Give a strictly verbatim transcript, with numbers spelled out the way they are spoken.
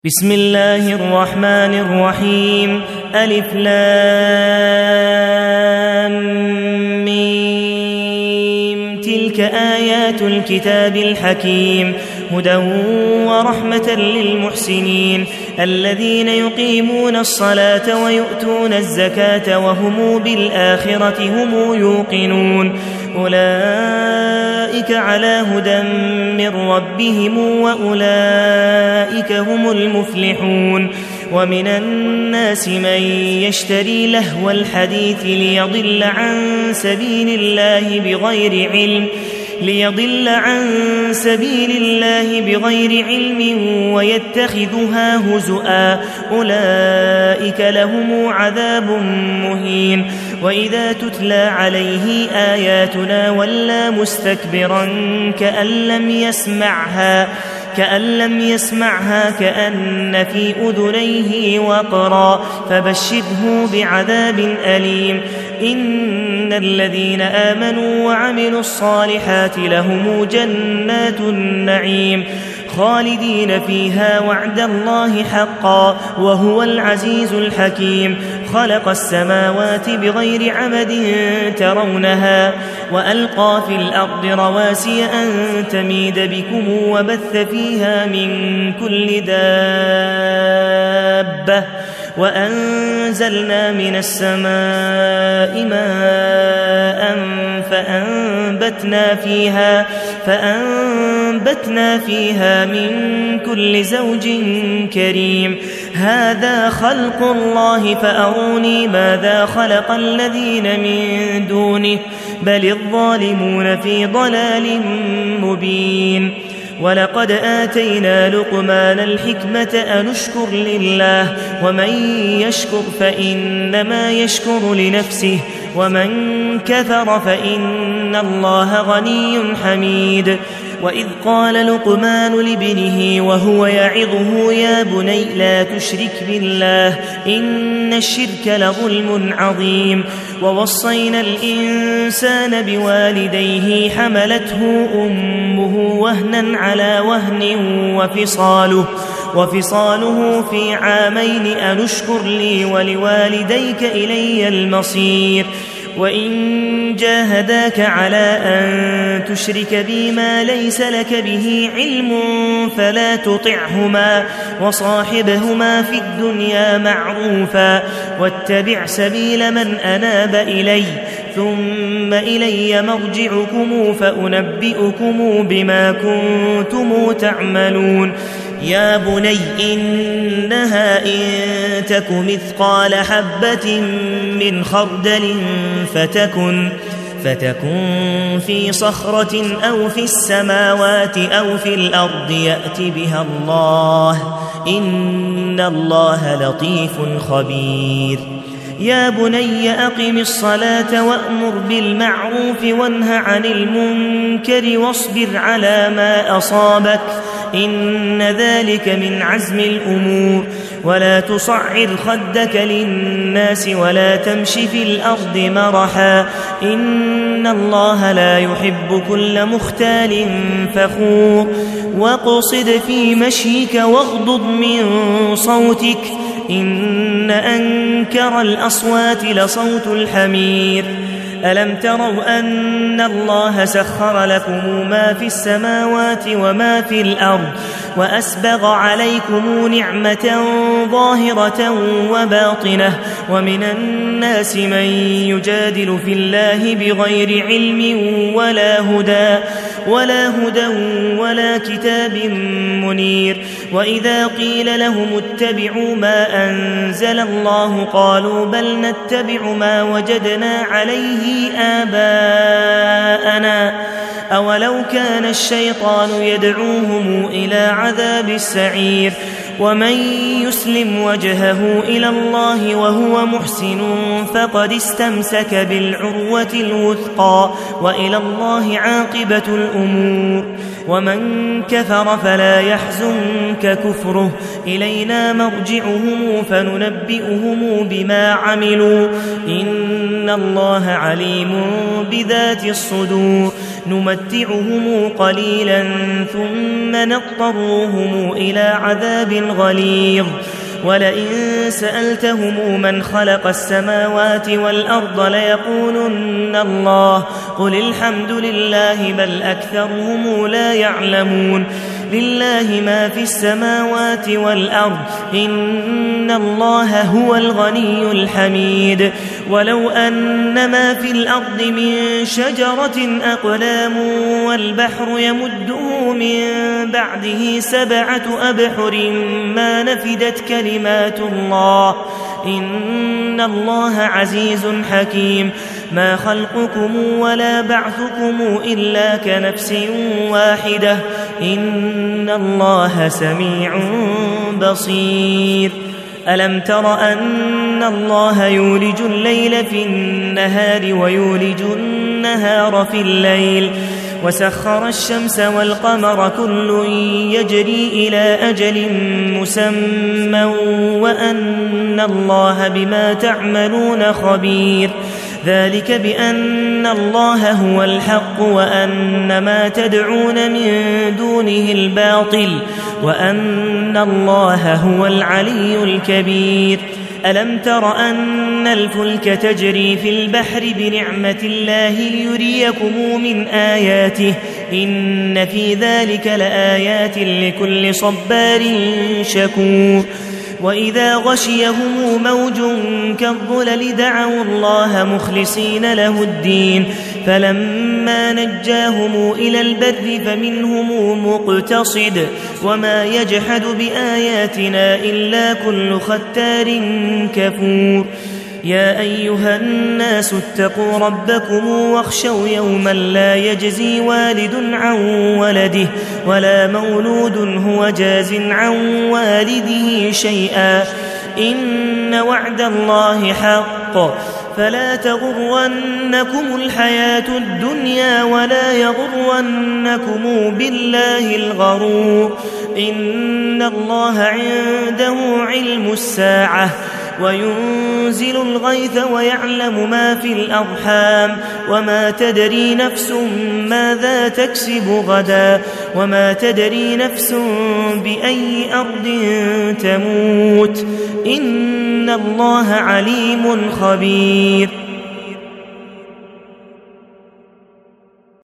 بسم الله الرحمن الرحيم. ألف لام ميم. تلك آيات الكتاب الحكيم هدى ورحمة للمحسنين الذين يقيمون الصلاة ويؤتون الزكاة وهم بالآخرة هم يوقنون أولئك على هدى من ربهم وأولئك هم المفلحون. ومن الناس من يشتري لهو الحديث ليضل عن سبيل الله بغير علم ليضل عن سبيل الله بغير علم ويتخذها هزؤا أولئك لهم عذاب مهين. وإذا تتلى عليه آياتنا ولى مستكبرا كأن لم يسمعها كأن لم يسمعها كأن في أذنيه وقرا فبشره بعذاب أليم. إن الذين آمنوا وعملوا الصالحات لهم جنات النعيم خالدين فيها وعد الله حقا وهو العزيز الحكيم. خلق السماوات بغير عمد ترونها وألقى في الأرض رواسي أن تميد بكم وبث فيها من كل دابة وأنزلنا من السماء ماء فأنبتنا فيها, فأنبتنا فيها من كل زوج كريم. هذا خلق الله فأروني ماذا خلق الذين من دونه بل الظالمون في ضلال مبين. ولقد آتينا لقمان الحكمة أن اشكر لله ومن يشكر فإنما يشكر لنفسه ومن كفر فإن الله غني حميد. وإذ قال لقمان لابنه وهو يعظه يا بني لا تشرك بالله إن الشرك لظلم عظيم. ووصينا الإنسان بوالديه حملته أمه وهنا على وهن وفصاله, وفصاله في عامين أن اشكر لي ولوالديك إلي المصير. وإن جاهداك على أن تشرك بي ما ليس لك به علم فلا تطعهما وصاحبهما في الدنيا معروفا واتبع سبيل من أناب إلي ثم إلي مرجعكم فأنبئكم بما كنتم تعملون. يا بني إنها إن تك مثقال حبة من خردل فتكن, فتكن في صخرة أو في السماوات أو في الأرض يأت بها الله إن الله لطيف خبير. يا بني أقم الصلاة وأمر بالمعروف وانه عن المنكر واصبر على ما أصابك إن ذلك من عزم الأمور. ولا تصعر خدك للناس ولا تمش في الأرض مرحا إن الله لا يحب كل مختال فخور. وقصد في مشيك واغضض من صوتك إن أنكر الأصوات لصوت الحمير. ألم تروا أن الله سخر لكم ما في السماوات وما في الأرض وأسبغ عليكم نعمة ظاهرة وباطنة ومن الناس من يجادل في الله بغير علم ولا هدى ولا هدى ولا كتاب منير. وإذا قيل لهم اتبعوا ما أنزل الله قالوا بل نتبع ما وجدنا عليه آباءنا أولو كان الشيطان يدعوهم إلى عذاب السعير. ومن يسلم وجهه إلى الله وهو محسن فقد استمسك بالعروة الوثقى وإلى الله عاقبة الأمور. ومن كفر فلا يحزنك كفره إلينا مرجعهم فننبئهم بما عملوا إن الله عليم بذات الصدور نمتعهم قليلا ثم نضطرهم إلى عذاب غليظ ولئن سألتهم من خلق السماوات والأرض ليقولن الله قل الحمد لله بل أكثرهم لا يعلمون لله ما في السماوات والأرض إن الله هو الغني الحميد ولو أن ما في الأرض من شجرة أقلام والبحر يمده من بعده سبعة أبحر ما نفدت كلمات الله إن الله عزيز حكيم ما خلقكم ولا بعثكم إلا كنفس واحدة إن الله سميع بصير ألم تر أن الله يولج الليل في النهار ويولج النهار في الليل وسخر الشمس والقمر كل يجري إلى أجل مسمى وأن الله بما تعملون خبير ذلك بأن الله هو الحق وأن ما تدعون من دونه الباطل وأن الله هو العلي الكبير ألم تر أن الفلك تجري في البحر بنعمة الله ليريكم من آياته إن في ذلك لآيات لكل صبار شكور وإذا غشيهم موج كالظلل دعوا الله مخلصين له الدين فلما نجاهم إلى البر فمنهم مقتصد وما يجحد بآياتنا إلا كل ختار كفور يا أيها الناس اتقوا ربكم واخشوا يوما لا يجزي والد عن ولده ولا مولود هو جاز عن والده شيئا إن وعد الله حق فلا تغرنكم الحياة الدنيا ولا يغرنكم بالله الغرور إن الله عنده علم الساعة وينزل الغيث ويعلم ما في الأرحام وما تدري نفس ماذا تكسب غدا وما تدري نفس بأي أرض تموت إن الله عليم خبير